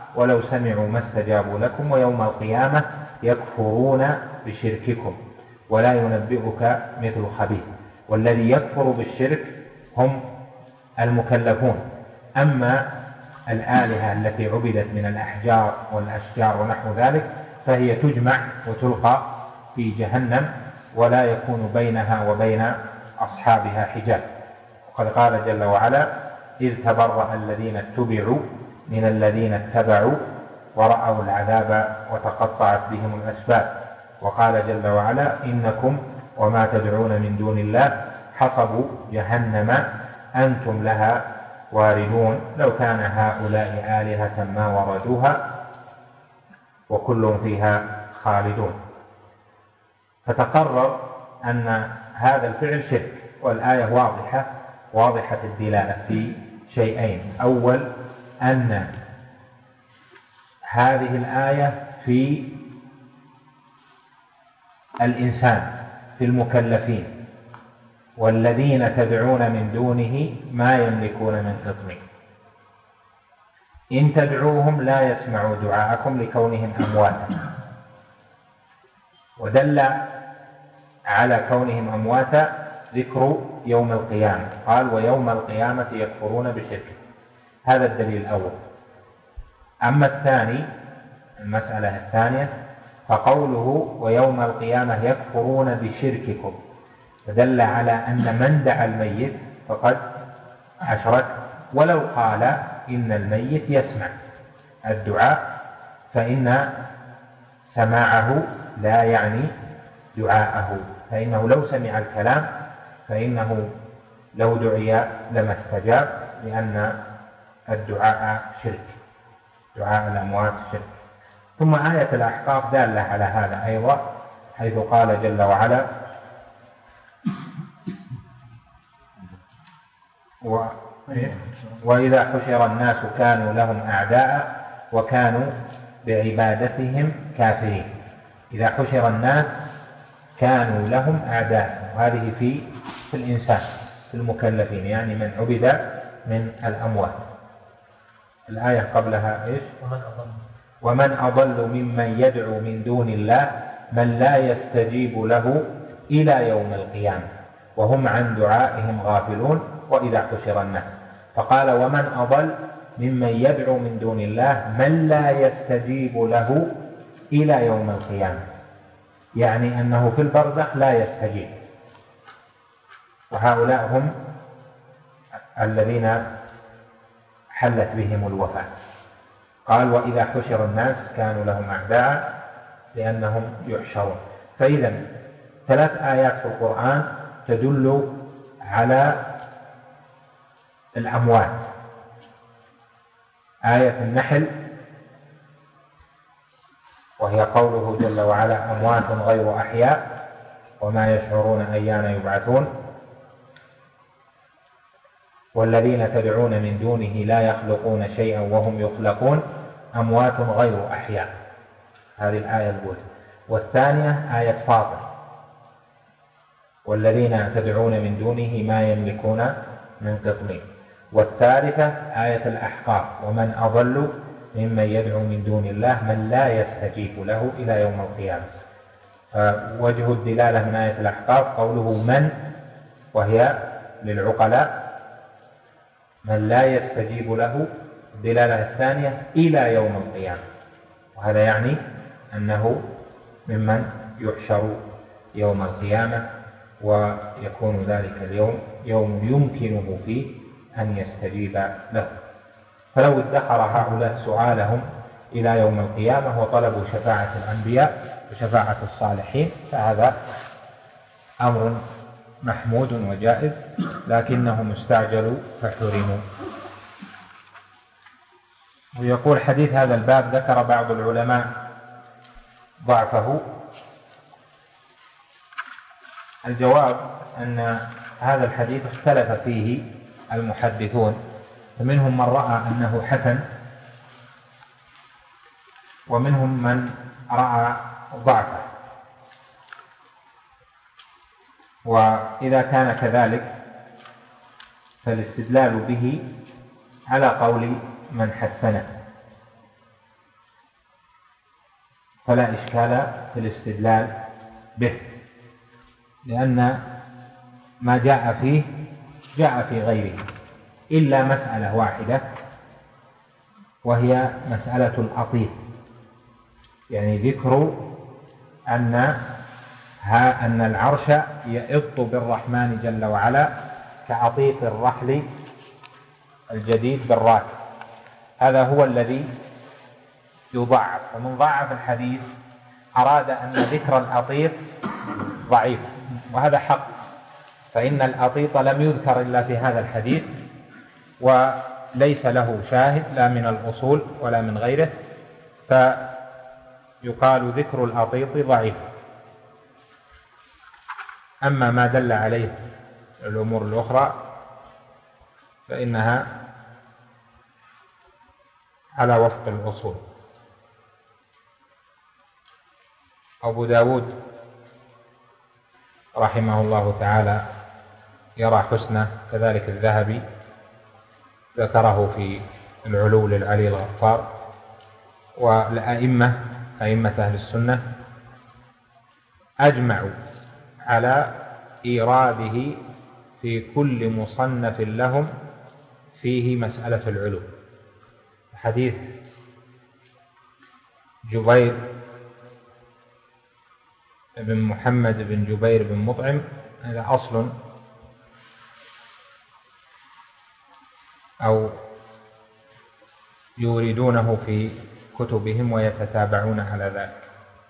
ولو سمعوا ما استجابوا لكم ويوم القيامة يكفرون بشرككم ولا ينبئك مثل خبير. والذي يكفر بالشرك هم المكلفون. أما الآلهة التي عبدت من الأحجار والأشجار ونحو ذلك فهي تجمع وتلقى في جهنم ولا يكون بينها وبين أصحابها حجاب. وقد قال جل وعلا: إذ تبرأ الذين اتبعوا من الذين اتبعوا ورأوا العذاب وتقطعت بهم الأسباب. وقال جل وعلا: إنكم وما تدعون من دون الله حصب جهنم أنتم لها واردون لو كان هؤلاء آلهة ما وردوها وكل فيها خالدون. فتقرر أن هذا الفعل شرك، والآية واضحة واضحة الدلالة في شيئين: أول أن هذه الآية في الإنسان في المكلفين، والذين تدعون من دونه ما يملكون من قطمير، إن تدعوهم لا يسمعوا دعاءكم لكونهم أمواتا. ودل على كونهم أمواتا ذكر يوم القيامة، قال: ويوم القيامة يكفرون بشركه. هذا الدليل الأول. أما الثاني، المسألة الثانية، فقوله ويوم القيامة يكفرون بشرككم فدل على أن من دعا الميت فقد أشرك، ولو قال إن الميت يسمع الدعاء فإن سماعه لا يعني دعاءه، فإنه لو سمع الكلام فإنه لو دعي لما استجاب، لأن الدعاء شرك، دعاء الأموات شرك. ثم آية الأحقاف دالة على هذا أيضا، حيث قال جل وعلا: و... وإذا حشر الناس كانوا لهم أعداء وكانوا بعبادتهم كافرين. إذا حشر الناس كانوا لهم أعداء، وهذه في في الإنسان في المكلفين، يعني من عبد من الأموات. الآية قبلها إيش؟ ومن أضل ومن أضل ممن يدعو من دون الله من لا يستجيب له إلى يوم القيامة وهم عن دعائهم غافلون وإذا حشر الناس. فقال: ومن أضل ممن يدعو من دون الله من لا يستجيب له إلى يوم القيامة، يعني أنه في البرزخ لا يستجيب. وهؤلاء هم الذين حلت بهم الوفاة. قال: وإذا حشر الناس كانوا لهم أعداء، لأنهم يحشرون. فإذا ثلاث آيات في القرآن تدل على الأموات: آية النحل وهي قوله جل وعلا: أموات غير أحياء وما يشعرون أيان يبعثون، والذين تدعون من دونه لا يخلقون شيئا وهم يخلقون أموات غير أحياء. هذه الآية الأولى. والثانية آية فاطر: والذين تدعون من دونه ما يملكون من قطمير. والثالثة آية الأحقاف: ومن أضل ممن يدعو من دون الله من لا يستجيب له إلى يوم القيامة. وجه الدلالة من آية الأحقاف قوله من، وهي للعقلاء، من لا يستجيب له. الدلالة الثانية إلى يوم القيامة، وهذا يعني أنه ممن يحشر يوم القيامة، ويكون ذلك اليوم يوم يمكنه فيه أن يستجيب له. فلو ادخر هؤلاء سؤالهم إلى يوم القيامة وطلبوا شفاعة الأنبياء وشفاعة الصالحين فهذا أمر محمود وجائز، لكنهم استعجلوا فحرموا. ويقول: حديث هذا الباب ذكر بعض العلماء ضعفه. الجواب أن هذا الحديث اختلف فيه المحدثون، فمنهم من رأى أنه حسن، ومنهم من رأى ضعفه. وإذا كان كذلك فالاستدلال به على قول من حسنه، فلا إشكال في الاستدلال به، لأن ما جاء فيه جاء في غيره إلا مسألة واحدة، وهي مسألة الأطيط، يعني ذكر أن ها أن العرش يئط بالرحمن جل وعلا كأطيط الرحل الجديد بالراكب. هذا هو الذي يضعف، فمن ضعف الحديث أراد أن ذكر الأطيط ضعيف، وهذا حق، فإن الأطيط لم يذكر إلا في هذا الحديث، وليس له شاهد لا من الأصول ولا من غيره، فيقال ذكر الأطيط ضعيف. أما ما دل عليه الأمور الأخرى فإنها على وفق الأصول. أبو داود رحمه الله تعالى يرى حسنه، كذلك الذهبي ذكره في العلو للعلي الغفار، والأئمة أئمة أهل السنة أجمعوا على إيراده في كل مصنف لهم فيه مسألة العلو. حديث جبير بن محمد بن جبير بن مطعم هذا أصل أو يوردونه في كتبهم ويتتابعون على ذلك.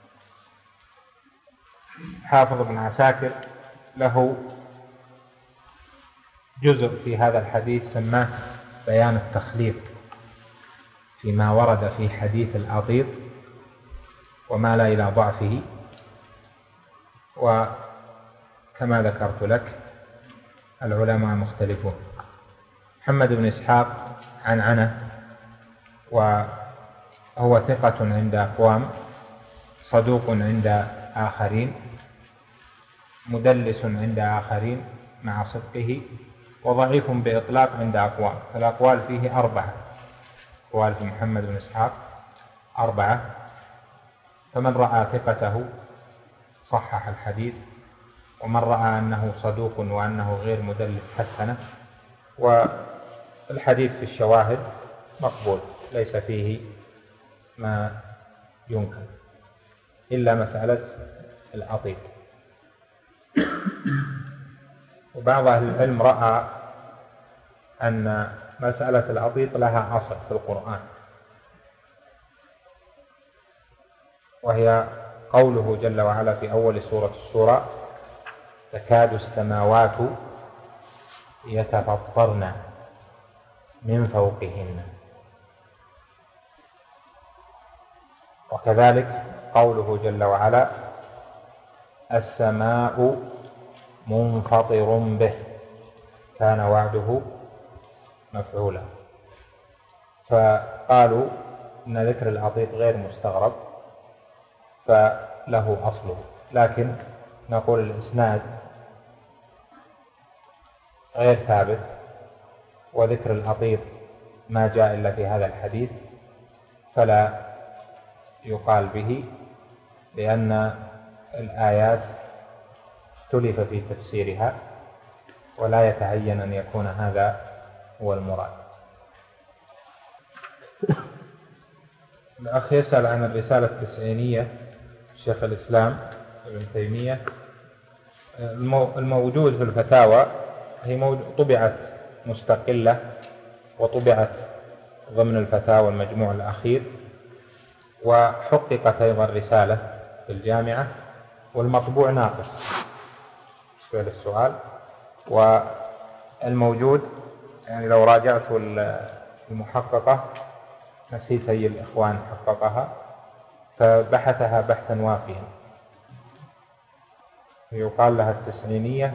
حافظ بن عساكر له جزء في هذا الحديث سماه بيان التخليط فيما ورد في حديث الأطيط وما لا إلى ضعفه، وكما ذكرت لك العلماء مختلفون. محمد بن إسحاق عن عنه، وهو ثقة عند أقوام، صدوق عند آخرين، مدلس عند آخرين مع صدقه، وضعيف بإطلاق عند أقوام. فالأقوال فيه أربعة، أقوال في محمد بن إسحاق أربعة، فمن رأى ثقته صحح الحديث، ومن رأى أنه صدوق وأنه غير مدلس حسنه، والحديث في الشواهد مقبول ليس فيه ما ينكر إلا مسألة الأطيط. وبعض أهل العلم رأى أن مسألة الأطيط لها أصل في القرآن، وهي قوله جل وعلا في أول سورة الشورى: تكاد السماوات يتفطرن من فوقهن. وكذلك قوله جل وعلا: السماء منفطر به كان وعده مفعولا. فقالوا إن ذكر الأطيط غير مستغرب فله أصله، لكن نقول الإسناد غير ثابت، وذكر الأطيط ما جاء إلا في هذا الحديث فلا يقال به، لأن الآيات اختلف في تفسيرها ولا يتعين أن يكون هذا هو المراد. الأخ يسأل عن الرسالة التسعينية شيخ الإسلام ابن تيمية، الموجود في الفتاوى، هي طبعت مستقلة وطبعت ضمن الفتاوى المجموع الأخير، وحققت أيضا رسالة في الجامعة، والمطبوع ناقص سؤال السؤال. والموجود يعني لو راجعت المحققة، نسيت أي الإخوان حققها، فبحثها بحثا وافيا، يقال لها التسعينية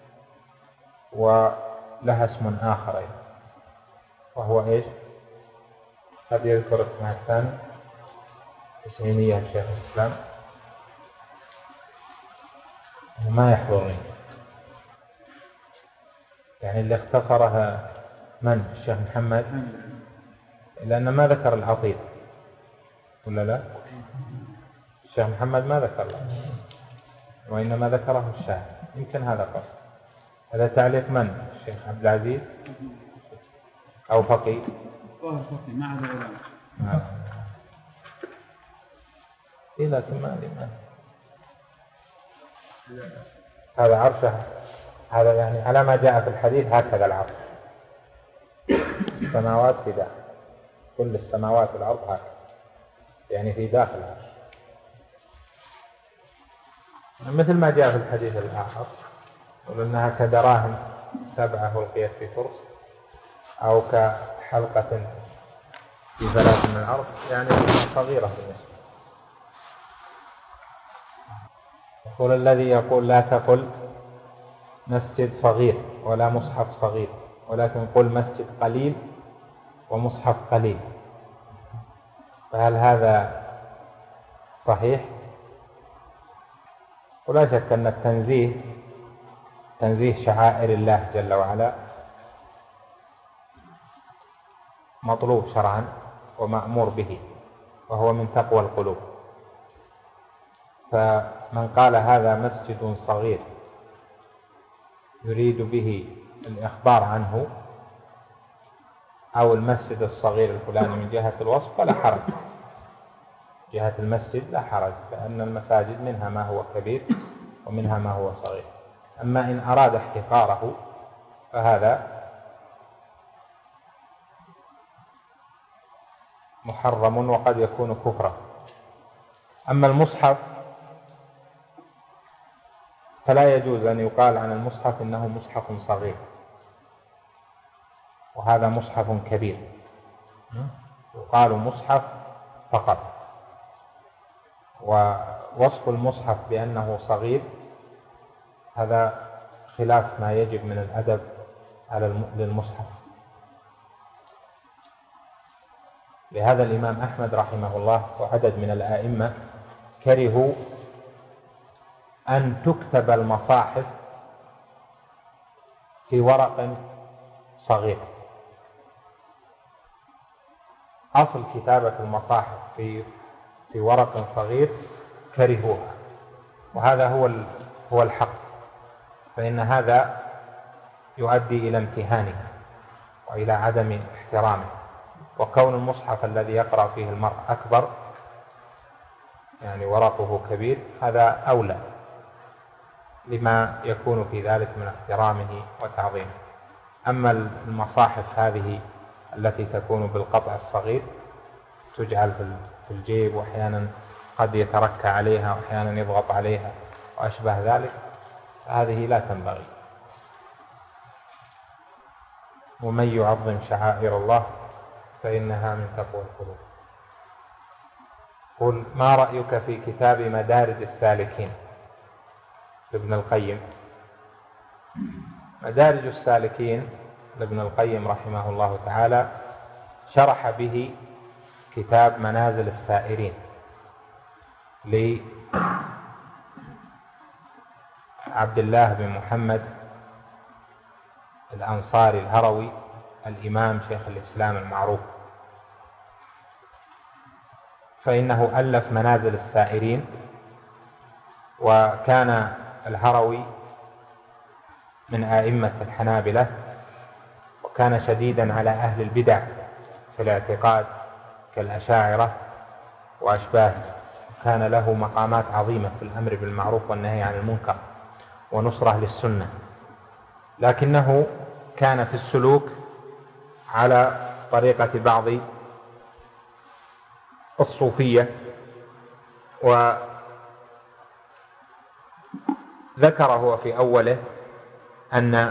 ولها اسم آخر، وهو إيش؟ قد يذكر اسمها الثاني تسعينية شيخ الإسلام، ما يحضرني يعني اللي اختصرها من؟ الشيخ محمد، لأن ما ذكر الأطيط ولا لا؟ الشيخ محمد ما ذكر له، وإنما ذكره الشاعر، يمكن هذا قصد. هذا تعليق من؟ الشيخ عبد العزيز أو فقيه؟ فقيه ما عدا علماء. إيه لكن ما أدري ما هذا عرشه، هذا يعني على ما جاء في الحديث هكذا العرش، السماوات في داخل، كل السماوات والأرض هكذا، يعني في داخل العرش، مثل ما جاء في الحديث الآخر وأنها كدراهم سبعة ألقيت في فرص أو كحلقة في ثلاث من الأرض، يعني صغيرة بالنسبة. يقول الذي يقول لا تقل مسجد صغير ولا مصحف صغير، ولكن قل مسجد قليل ومصحف قليل، فهل هذا صحيح؟ ولا شك أن التنزيه تنزيه شعائر الله جل وعلا مطلوب شرعا ومأمور به، وهو من تقوى القلوب. فمن قال هذا مسجد صغير يريد به الإخبار عنه أو المسجد الصغير الفلاني من جهة الوصف فلا حرج، جهة المسجد لا حرج، لأن المساجد منها ما هو كبير ومنها ما هو صغير. أما إن أراد احتقاره فهذا محرم وقد يكون كفرا. أما المصحف فلا يجوز أن يقال عن المصحف إنه مصحف صغير، وهذا مصحف كبير، يقال مصحف فقط. ووصف المصحف بأنه صغير هذا خلاف ما يجب من الأدب على للمصحف. لهذا الإمام أحمد رحمه الله وعدد من الآئمة كرهوا أن تكتب المصاحف في ورق صغير. أصل كتابة المصاحف في في ورق صغير كرهوها، وهذا هو هو الحق، فإن هذا يؤدي إلى امتهانها وإلى عدم احترامه. وكون المصحف الذي يقرأ فيه المرء أكبر يعني ورقه كبير هذا أولى لما يكون في ذلك من احترامه وتعظيمه. أما المصاحف هذه التي تكون بالقطع الصغير تجعل في الجيب، وأحيانا قد يتركى عليها وأحيانا يضغط عليها وأشبه ذلك، هذه لا تنبغي. ومن يعظم شعائر الله فإنها من تقوى القلوب. قل ما رأيك في كتاب مدارج السالكين لابن القيم؟ مدارج السالكين لابن القيم رحمه الله تعالى شرح به كتاب منازل السائرين لعبد الله بن محمد الأنصاري الهروي الإمام شيخ الإسلام المعروف، فإنه ألف منازل السائرين. وكان الهروي من آئمة الحنابلة، وكان شديدا على أهل البدع في الاعتقاد كالأشاعرة وأشباهه. كان له مقامات عظيمة في الأمر بالمعروف والنهي عن المنكر ونصرة للسنة، لكنه كان في السلوك على طريقة بعض الصوفية. وذكر هو في أوله أن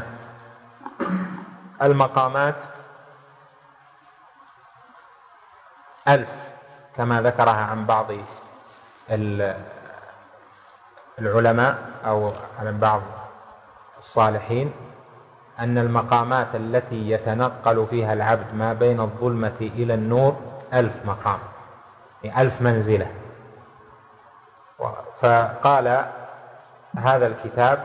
المقامات ألف كما ذكرها عن بعض العلماء أو عن بعض الصالحين، أن المقامات التي يتنقل فيها العبد ما بين الظلمة إلى النور ألف مقام، يعني ألف منزلة. فقال هذا الكتاب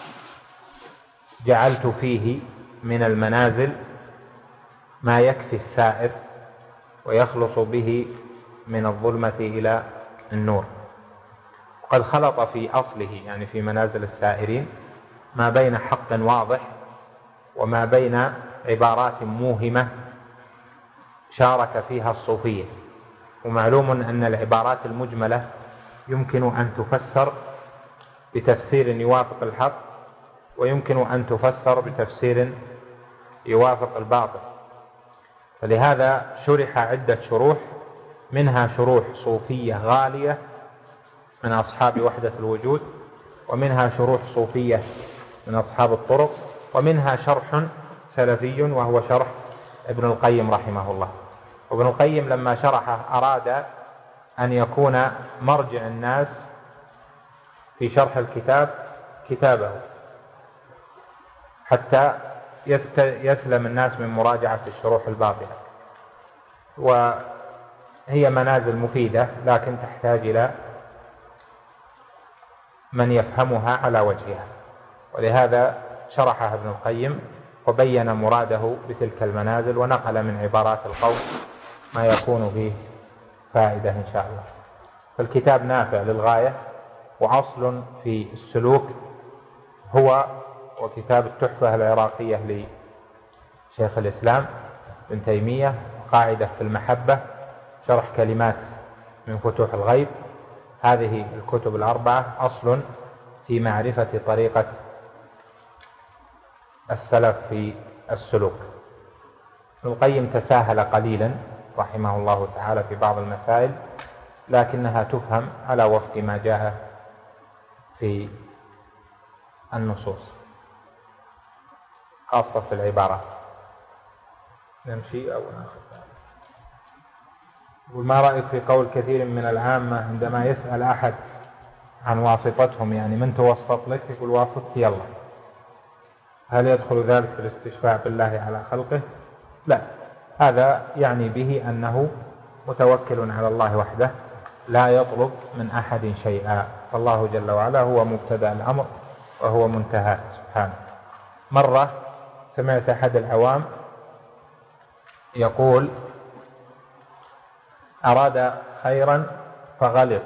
جعلت فيه من المنازل ما يكفي السائر ويخلص به من الظلمة إلى النور. وقد خلط في أصله يعني في منازل السائرين ما بين حق واضح وما بين عبارات موهمة شارك فيها الصوفية. ومعلوم أن العبارات المجملة يمكن أن تفسر بتفسير يوافق الحق، ويمكن أن تفسر بتفسير يوافق الباطل. فلهذا شرح عدة شروح، منها شروح صوفية غالية من أصحاب وحدة الوجود، ومنها شروح صوفية من أصحاب الطرق، ومنها شرح سلفي وهو شرح ابن القيم رحمه الله. وابن القيم لما شرحه أراد أن يكون مرجع الناس في شرح الكتاب كتابه، حتى يسلم الناس من مراجعة الشروح الباطلة. وهي منازل مفيدة لكن تحتاج إلى من يفهمها على وجهها، ولهذا شرحها ابن القيم وبين مراده بتلك المنازل، ونقل من عبارات القوم ما يكون فيه فائدة إن شاء الله. فالكتاب نافع للغاية، وأصل في السلوك هو وكتاب التحفة العراقية لشيخ الإسلام ابن تيمية، قاعدة في المحبة، شرح كلمات من فتوح الغيب. هذه الكتب الأربعة أصل في معرفة طريقة السلف في السلوك. ابن القيم تساهل قليلا رحمه الله تعالى في بعض المسائل، لكنها تفهم على وفق ما جاء في النصوص، خاصة في العبارات. نمشي أو ناخذ. وما رأيك في قول كثير من العامة عندما يسأل أحد عن واسطتهم، يعني من توسط لك، يقول واسطتي الله، هل يدخل ذلك في الاستشفاع بالله على خلقه؟ لا، هذا يعني به أنه متوكل على الله وحده، لا يطلب من أحد شيئا، فالله جل وعلا هو مبتدأ الأمر وهو منتهى سبحانه. مرة سمعت أحد العوام يقول أراد خيرا فغلط،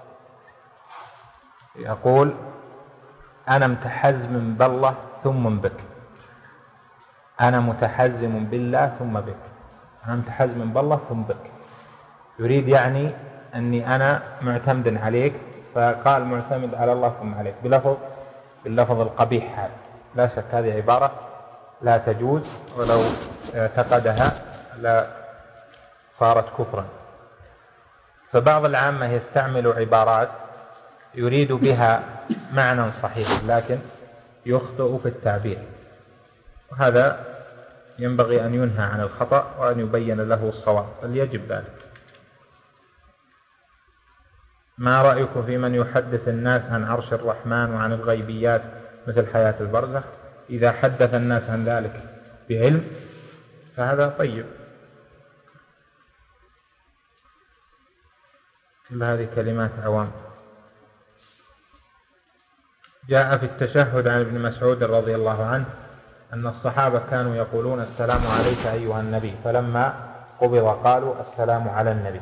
يقول أنا متحزم بالله ثم بك، أنا متحزم بالله ثم بك، أنا متحزم بالله ثم بك، يريد يعني أني أنا معتمد عليك، فقال معتمد على الله ثم عليك بلفظ باللفظ القبيح هذا. لا شك هذه عبارة لا تجوز، ولو اعتقدها لا صارت كفرا. فبعض العامة يستعمل عبارات يريد بها معنى صحيح لكن يخطئ في التعبير، وهذا ينبغي أن ينهى عن الخطأ وأن يبين له الصواب، بل يجب ذلك. ما رأيكم في من يحدث الناس عن عرش الرحمن وعن الغيبيات مثل حياة البرزخ؟ إذا حدث الناس عن ذلك بعلم فهذا طيب. كل هذه كلمات عوام. جاء في التشهد عن ابن مسعود رضي الله عنه أن الصحابة كانوا يقولون السلام عليك أيها النبي، فلما قبض قالوا السلام على النبي.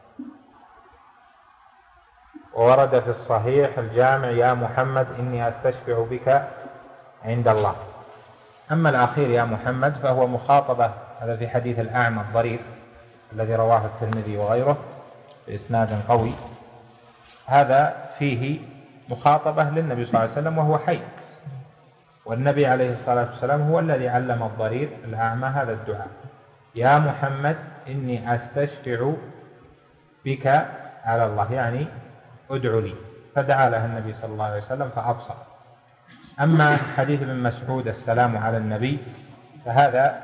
وورد في الصحيح الجامع يا محمد إني أستشفع بك عند الله. أما الأخير يا محمد فهو مخاطبة، هذا في حديث الأعمى الضرير الذي رواه الترمذي وغيره بإسناد قوي، هذا فيه مخاطبة للنبي صلى الله عليه وسلم وهو حي، والنبي عليه الصلاة والسلام هو الذي علم الضرير الأعمى هذا الدعاء، يا محمد إني أستشفع بك على الله، يعني ادعو لي، فدعا لها النبي صلى الله عليه وسلم فأبصر. أما حديث ابن مسعود السلام على النبي فهذا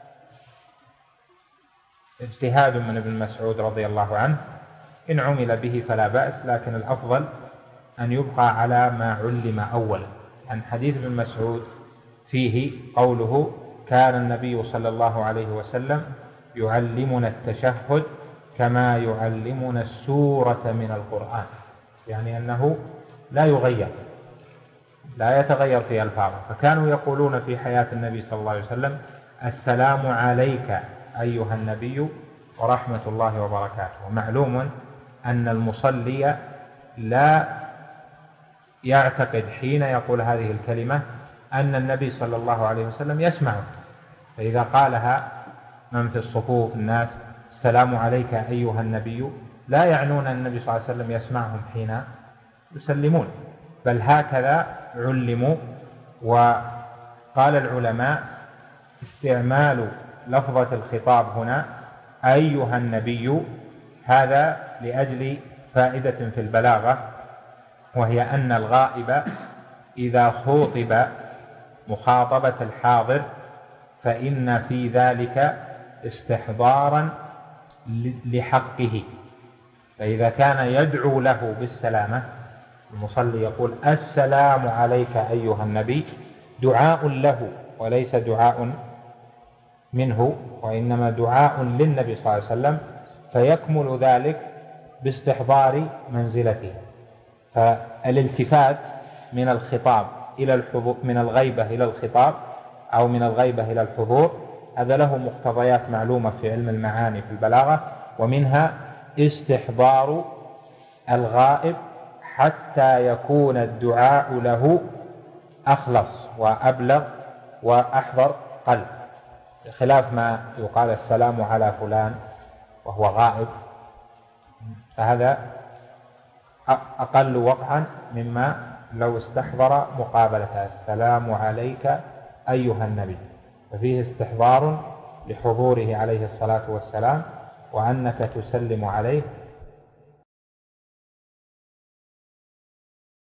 اجتهاد من ابن مسعود رضي الله عنه، إن عمل به فلا بأس، لكن الأفضل أن يبقى على ما علم أولا. عن حديث ابن مسعود فيه قوله كان النبي صلى الله عليه وسلم يعلمنا التشهد كما يعلمنا السورة من القرآن، يعني أنه لا يغير، لا يتغير في ألفاظه. فكانوا يقولون في حياة النبي صلى الله عليه وسلم السلام عليك أيها النبي ورحمة الله وبركاته. ومعلوم أن المصلي لا يعتقد حين يقول هذه الكلمة أن النبي صلى الله عليه وسلم يسمعه، فإذا قالها من في الصفوف الناس السلام عليك أيها النبي، لا يعنون أن النبي صلى الله عليه وسلم يسمعهم حين يسلمون، بل هكذا علموا. وقال العلماء استعمال لفظة الخطاب هنا أيها النبي هذا لأجل فائدة في البلاغة، وهي أن الغائب إذا خوطب مخاطبة الحاضر فإن في ذلك استحضارا لحقه، فإذا كان يدعو له بالسلامة، المصلي يقول السلام عليك أيها النبي، دعاء له وليس دعاء منه، وإنما دعاء للنبي صلى الله عليه وسلم، فيكمل ذلك باستحضار منزلته. فالالتفات من الخطاب إلى الحضور، من الغيبة إلى الخطاب أو من الغيبة إلى الحضور، هذا له مقتضيات معلومة في علم المعاني في البلاغة، ومنها استحضار الغائب حتى يكون الدعاء له أخلص وأبلغ وأحضر قلب، خلاف ما يقال السلام على فلان وهو غائب، فهذا أقل وقعا مما لو استحضر مقابلة السلام عليك أيها النبي، ففيه استحضار لحضوره عليه الصلاة والسلام وأنك تسلم عليه